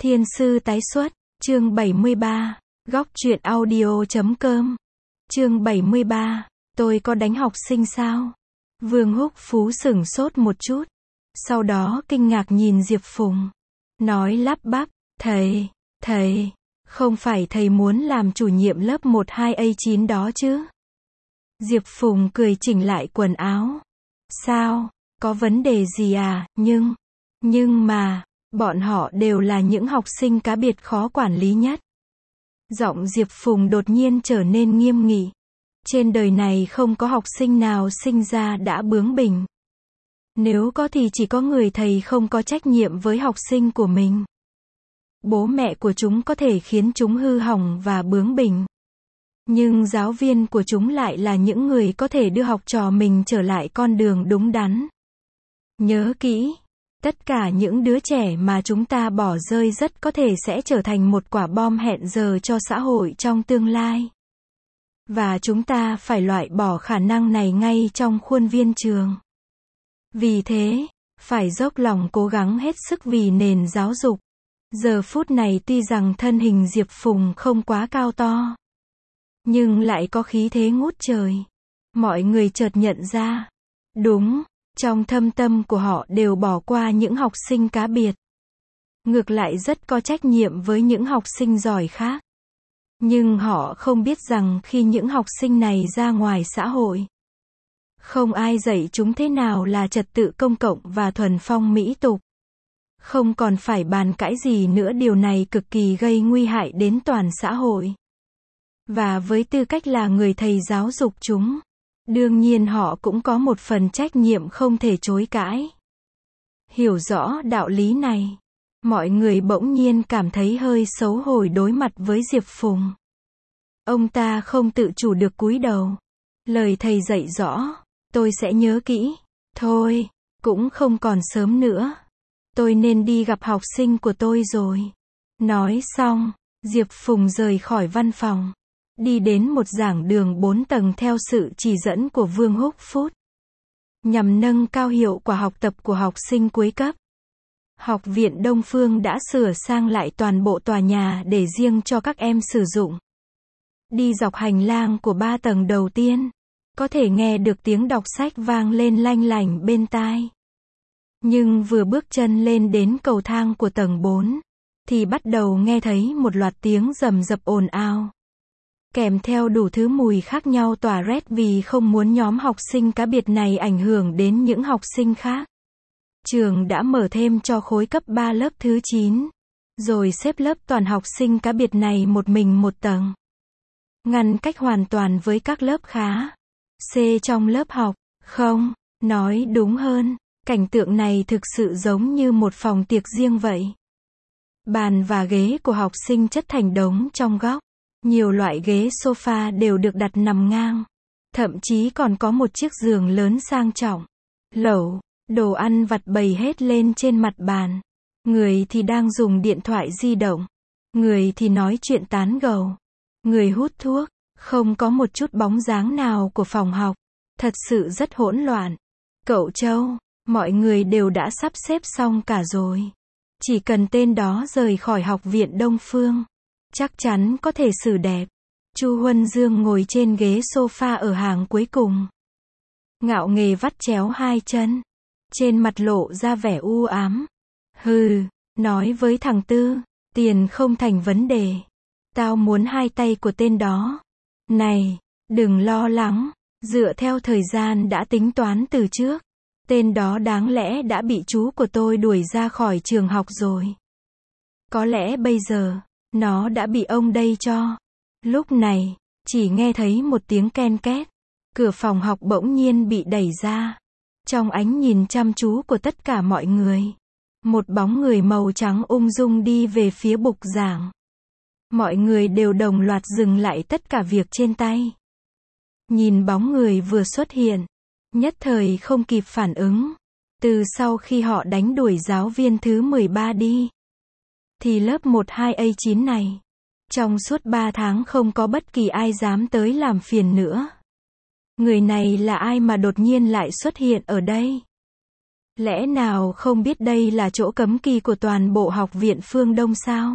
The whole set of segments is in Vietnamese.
Thiên sư tái xuất, chương 73, góc truyện audio.com. Chương 73, tôi có đánh học sinh sao? Vương Húc Phú sửng sốt một chút, sau đó kinh ngạc nhìn Diệp Phùng, nói lắp bắp, thầy, không phải thầy muốn làm chủ nhiệm lớp 12A9 đó chứ? Diệp Phùng cười chỉnh lại quần áo. Sao, có vấn đề gì à, nhưng mà, bọn họ đều là những học sinh cá biệt khó quản lý nhất. Giọng Diệp Phùng đột nhiên trở nên nghiêm nghị. Trên đời này không có học sinh nào sinh ra đã bướng bỉnh. Nếu có thì chỉ có người thầy không có trách nhiệm với học sinh của mình. Bố mẹ của chúng có thể khiến chúng hư hỏng và bướng bỉnh. Nhưng giáo viên của chúng lại là những người có thể đưa học trò mình trở lại con đường đúng đắn. Nhớ kỹ, tất cả những đứa trẻ mà chúng ta bỏ rơi rất có thể sẽ trở thành một quả bom hẹn giờ cho xã hội trong tương lai. Và chúng ta phải loại bỏ khả năng này ngay trong khuôn viên trường. Vì thế, phải dốc lòng cố gắng hết sức vì nền giáo dục. Giờ phút này tuy rằng thân hình Diệp Phùng không quá cao to, nhưng lại có khí thế ngút trời. Mọi người chợt nhận ra, đúng, trong thâm tâm của họ đều bỏ qua những học sinh cá biệt. Ngược lại rất có trách nhiệm với những học sinh giỏi khác. Nhưng họ không biết rằng khi những học sinh này ra ngoài xã hội, không ai dạy chúng thế nào là trật tự công cộng và thuần phong mỹ tục. Không còn phải bàn cãi gì nữa, điều này cực kỳ gây nguy hại đến toàn xã hội. Và với tư cách là người thầy giáo dục chúng, đương nhiên họ cũng có một phần trách nhiệm không thể chối cãi. Hiểu rõ đạo lý này, mọi người bỗng nhiên cảm thấy hơi xấu hổ đối mặt với Diệp Phùng. Ông ta không tự chủ được cúi đầu. Lời thầy dạy rõ, tôi sẽ nhớ kỹ. Thôi, cũng không còn sớm nữa. Tôi nên đi gặp học sinh của tôi rồi. Nói xong, Diệp Phùng rời khỏi văn phòng, đi đến một giảng đường 4 tầng theo sự chỉ dẫn của Vương Húc Phú. Nhằm nâng cao hiệu quả học tập của học sinh cuối cấp, Học viện Đông Phương đã sửa sang lại toàn bộ tòa nhà để riêng cho các em sử dụng. Đi dọc hành lang của 3 tầng đầu tiên, có thể nghe được tiếng đọc sách vang lên lanh lảnh bên tai. Nhưng vừa bước chân lên đến cầu thang của tầng 4, thì bắt đầu nghe thấy một loạt tiếng rầm rập ồn ào. Kèm theo đủ thứ mùi khác nhau tỏa rét vì không muốn nhóm học sinh cá biệt này ảnh hưởng đến những học sinh khác. Trường đã mở thêm cho khối cấp 3 lớp thứ 9, rồi xếp lớp toàn học sinh cá biệt này một mình một tầng. Ngăn cách hoàn toàn với các lớp khá C trong lớp học. Không, nói đúng hơn, cảnh tượng này thực sự giống như một phòng tiệc riêng vậy. Bàn và ghế của học sinh chất thành đống trong góc. Nhiều loại ghế sofa đều được đặt nằm ngang. Thậm chí còn có một chiếc giường lớn sang trọng. Lẩu, đồ ăn vặt bày hết lên trên mặt bàn. Người thì đang dùng điện thoại di động. Người thì nói chuyện tán gẫu. Người hút thuốc. Không có một chút bóng dáng nào của phòng học. Thật sự rất hỗn loạn. Cậu Châu, mọi người đều đã sắp xếp xong cả rồi. Chỉ cần tên đó rời khỏi Học viện Đông Phương, chắc chắn có thể xử đẹp. Chu Huân Dương ngồi trên ghế sofa ở hàng cuối cùng. Ngạo nghễ vắt chéo hai chân. Trên mặt lộ ra vẻ u ám. Hừ, nói với thằng Tư, tiền không thành vấn đề. Tao muốn hai tay của tên đó. Này, đừng lo lắng, dựa theo thời gian đã tính toán từ trước, tên đó đáng lẽ đã bị chú của tôi đuổi ra khỏi trường học rồi. Có lẽ bây giờ, nó đã bị ông đây cho. Lúc này, chỉ nghe thấy một tiếng ken két. Cửa phòng học bỗng nhiên bị đẩy ra. Trong ánh nhìn chăm chú của tất cả mọi người, một bóng người màu trắng ung dung đi về phía bục giảng. Mọi người đều đồng loạt dừng lại tất cả việc trên tay. Nhìn bóng người vừa xuất hiện, nhất thời không kịp phản ứng. Từ sau khi họ đánh đuổi giáo viên thứ 13 đi, thì lớp 12A9 này, trong suốt 3 tháng không có bất kỳ ai dám tới làm phiền nữa. Người này là ai mà đột nhiên lại xuất hiện ở đây? Lẽ nào không biết đây là chỗ cấm kỵ của toàn bộ học viện Phương Đông sao?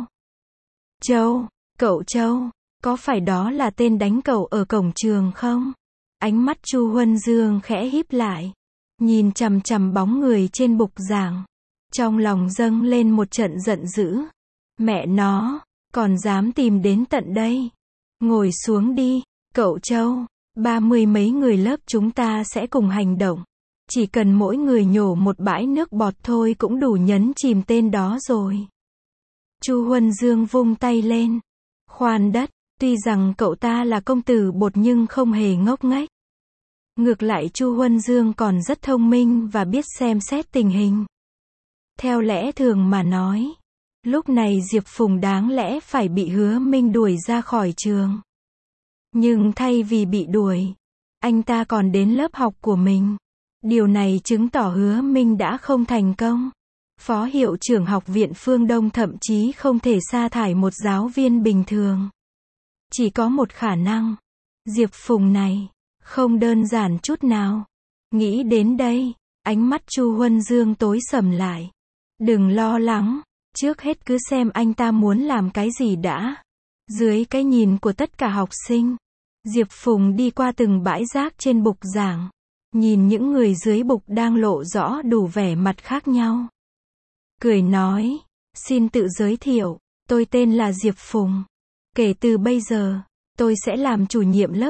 Châu, cậu Châu, có phải đó là tên đánh cậu ở cổng trường không? Ánh mắt Chu Huân Dương khẽ híp lại, nhìn chằm chằm bóng người trên bục giảng. Trong lòng dâng lên một trận giận dữ. Mẹ nó, còn dám tìm đến tận đây. Ngồi xuống đi, cậu Châu. 30 mấy người lớp chúng ta sẽ cùng hành động. Chỉ cần mỗi người nhổ một bãi nước bọt thôi cũng đủ nhấn chìm tên đó rồi. Chu Huân Dương vung tay lên. Khoan đất, tuy rằng cậu ta là công tử bột nhưng không hề ngốc nghếch. Ngược lại Chu Huân Dương còn rất thông minh và biết xem xét tình hình. Theo lẽ thường mà nói, lúc này Diệp Phùng đáng lẽ phải bị Hứa Minh đuổi ra khỏi trường. Nhưng thay vì bị đuổi, anh ta còn đến lớp học của mình. Điều này chứng tỏ Hứa Minh đã không thành công. Phó hiệu trưởng học viện Phương Đông thậm chí không thể sa thải một giáo viên bình thường. Chỉ có một khả năng. Diệp Phùng này, không đơn giản chút nào. Nghĩ đến đây, ánh mắt Chu Huân Dương tối sầm lại. Đừng lo lắng, trước hết cứ xem anh ta muốn làm cái gì đã. Dưới cái nhìn của tất cả học sinh, Diệp Phùng đi qua từng bãi rác trên bục giảng. Nhìn những người dưới bục đang lộ rõ đủ vẻ mặt khác nhau. Cười nói, xin tự giới thiệu, tôi tên là Diệp Phùng. Kể từ bây giờ, tôi sẽ làm chủ nhiệm lớp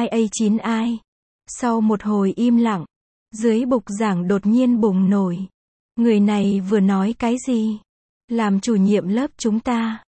12A9I. Sau một hồi im lặng, dưới bục giảng đột nhiên bùng nổi. Người này vừa nói cái gì? Làm chủ nhiệm lớp chúng ta.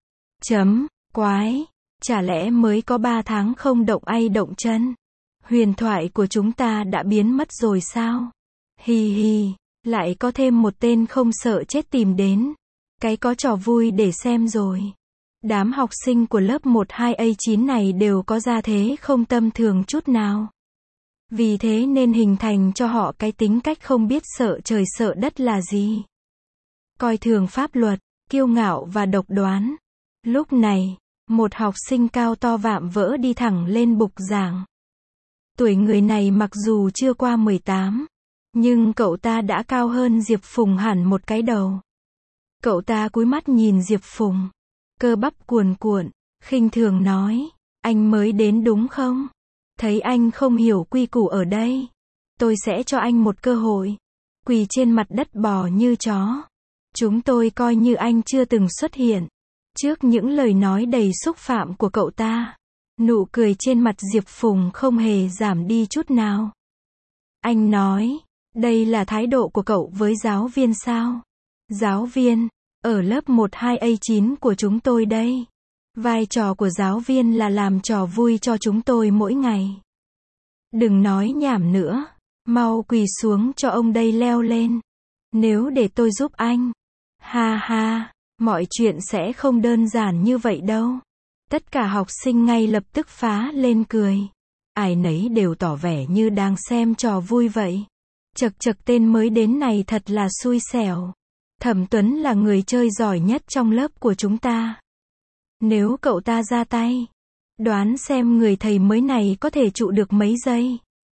Quái, chả lẽ mới có 3 tháng không động tay động chân? Huyền thoại của chúng ta đã biến mất rồi sao? Hi hi, lại có thêm một tên không sợ chết tìm đến. Cái có trò vui để xem rồi. Đám học sinh của lớp 12A9 này đều có gia thế không tầm thường chút nào. Vì thế nên hình thành cho họ cái tính cách không biết sợ trời sợ đất là gì. Coi thường pháp luật, kiêu ngạo và độc đoán. Lúc này, một học sinh cao to vạm vỡ đi thẳng lên bục giảng. Tuổi người này mặc dù chưa qua 18, nhưng cậu ta đã cao hơn Diệp Phùng hẳn một cái đầu. Cậu ta cúi mắt nhìn Diệp Phùng, cơ bắp cuồn cuộn, khinh thường nói, anh mới đến đúng không? Thấy anh không hiểu quy củ ở đây, tôi sẽ cho anh một cơ hội. Quỳ trên mặt đất bò như chó. Chúng tôi coi như anh chưa từng xuất hiện. Trước những lời nói đầy xúc phạm của cậu ta, nụ cười trên mặt Diệp Phùng không hề giảm đi chút nào. Anh nói, đây là thái độ của cậu với giáo viên sao? Giáo viên, ở lớp 12A9 của chúng tôi đây. Vai trò của giáo viên là làm trò vui cho chúng tôi mỗi ngày. Đừng nói nhảm nữa, mau quỳ xuống cho ông đây leo lên. Nếu để tôi giúp anh, ha ha, mọi chuyện sẽ không đơn giản như vậy đâu. Tất cả học sinh ngay lập tức phá lên cười. Ai nấy đều tỏ vẻ như đang xem trò vui vậy. Chậc chậc, tên mới đến này thật là xui xẻo. Thẩm Tuấn là người chơi giỏi nhất trong lớp của chúng ta. Nếu cậu ta ra tay, đoán xem người thầy mới này có thể trụ được mấy giây.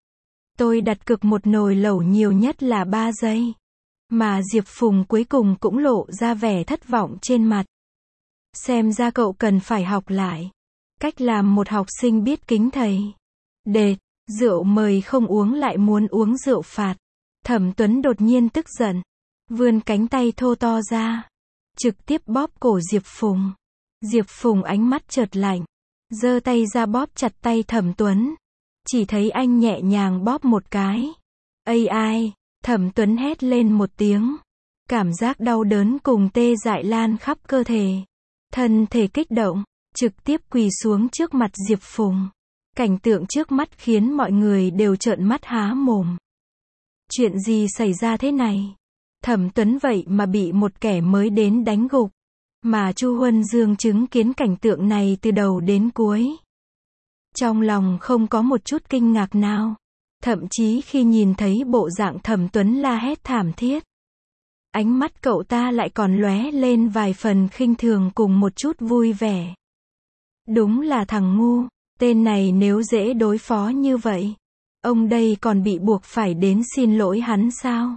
Tôi đặt cược một nồi lẩu nhiều nhất là 3 giây. Mà Diệp Phùng cuối cùng cũng lộ ra vẻ thất vọng trên mặt. Xem ra cậu cần phải học lại cách làm một học sinh biết kính thầy. Đệt, rượu mời không uống lại muốn uống rượu phạt. Thẩm Tuấn đột nhiên tức giận, vươn cánh tay thô to ra, trực tiếp bóp cổ Diệp Phùng. Diệp Phùng ánh mắt chợt lạnh, giơ tay ra bóp chặt tay Thẩm Tuấn. Chỉ thấy anh nhẹ nhàng bóp một cái. Ây ai, Thẩm Tuấn hét lên một tiếng. Cảm giác đau đớn cùng tê dại lan khắp cơ thể. Thân thể kích động, trực tiếp quỳ xuống trước mặt Diệp Phùng. Cảnh tượng trước mắt khiến mọi người đều trợn mắt há mồm. Chuyện gì xảy ra thế này? Thẩm Tuấn vậy mà bị một kẻ mới đến đánh gục. Mà Chu Huân Dương chứng kiến cảnh tượng này từ đầu đến cuối. Trong lòng không có một chút kinh ngạc nào. Thậm chí khi nhìn thấy bộ dạng Thẩm Tuấn la hét thảm thiết, ánh mắt cậu ta lại còn lóe lên vài phần khinh thường cùng một chút vui vẻ. Đúng là thằng ngu, tên này nếu dễ đối phó như vậy, ông đây còn bị buộc phải đến xin lỗi hắn sao?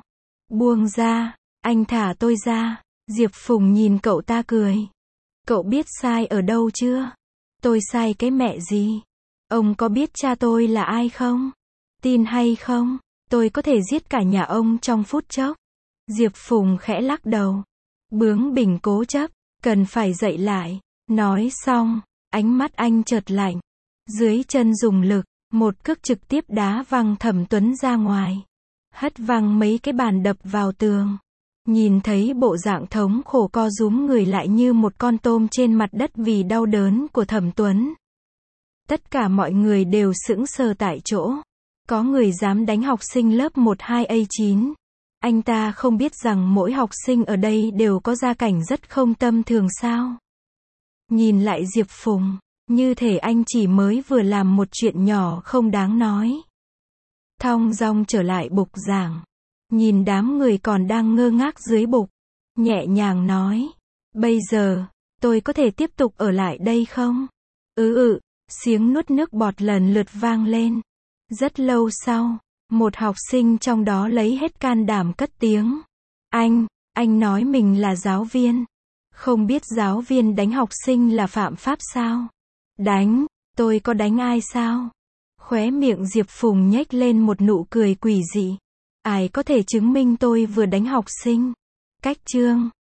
Buông ra, anh thả tôi ra. Diệp Phùng nhìn cậu ta cười. Cậu biết sai ở đâu chưa? Tôi sai cái mẹ gì? Ông có biết cha tôi là ai không? Tin hay không? Tôi có thể giết cả nhà ông trong phút chốc. Diệp Phùng khẽ lắc đầu. Bướng bỉnh cố chấp, cần phải dậy lại. Nói xong, ánh mắt anh chợt lạnh. Dưới chân dùng lực, một cước trực tiếp đá văng Thẩm Tuấn ra ngoài. Hất văng mấy cái bàn đập vào tường. Nhìn thấy bộ dạng thống khổ co rúm người lại như một con tôm trên mặt đất vì đau đớn của Thẩm Tuấn. Tất cả mọi người đều sững sờ tại chỗ. Có người dám đánh học sinh lớp 12A9. Anh ta không biết rằng mỗi học sinh ở đây đều có gia cảnh rất không tầm thường sao. Nhìn lại Diệp Phùng, như thể anh chỉ mới vừa làm một chuyện nhỏ không đáng nói. Thong dong trở lại bục giảng. Nhìn đám người còn đang ngơ ngác dưới bục. Nhẹ nhàng nói. Bây giờ, tôi có thể tiếp tục ở lại đây không? Tiếng nuốt nước bọt lần lượt vang lên. Rất lâu sau, một học sinh trong đó lấy hết can đảm cất tiếng. Anh nói mình là giáo viên. Không biết giáo viên đánh học sinh là phạm pháp sao? Đánh, tôi có đánh ai sao? Khóe miệng Diệp Phùng nhếch lên một nụ cười quỷ dị. Ai có thể chứng minh tôi vừa đánh học sinh? Cách chương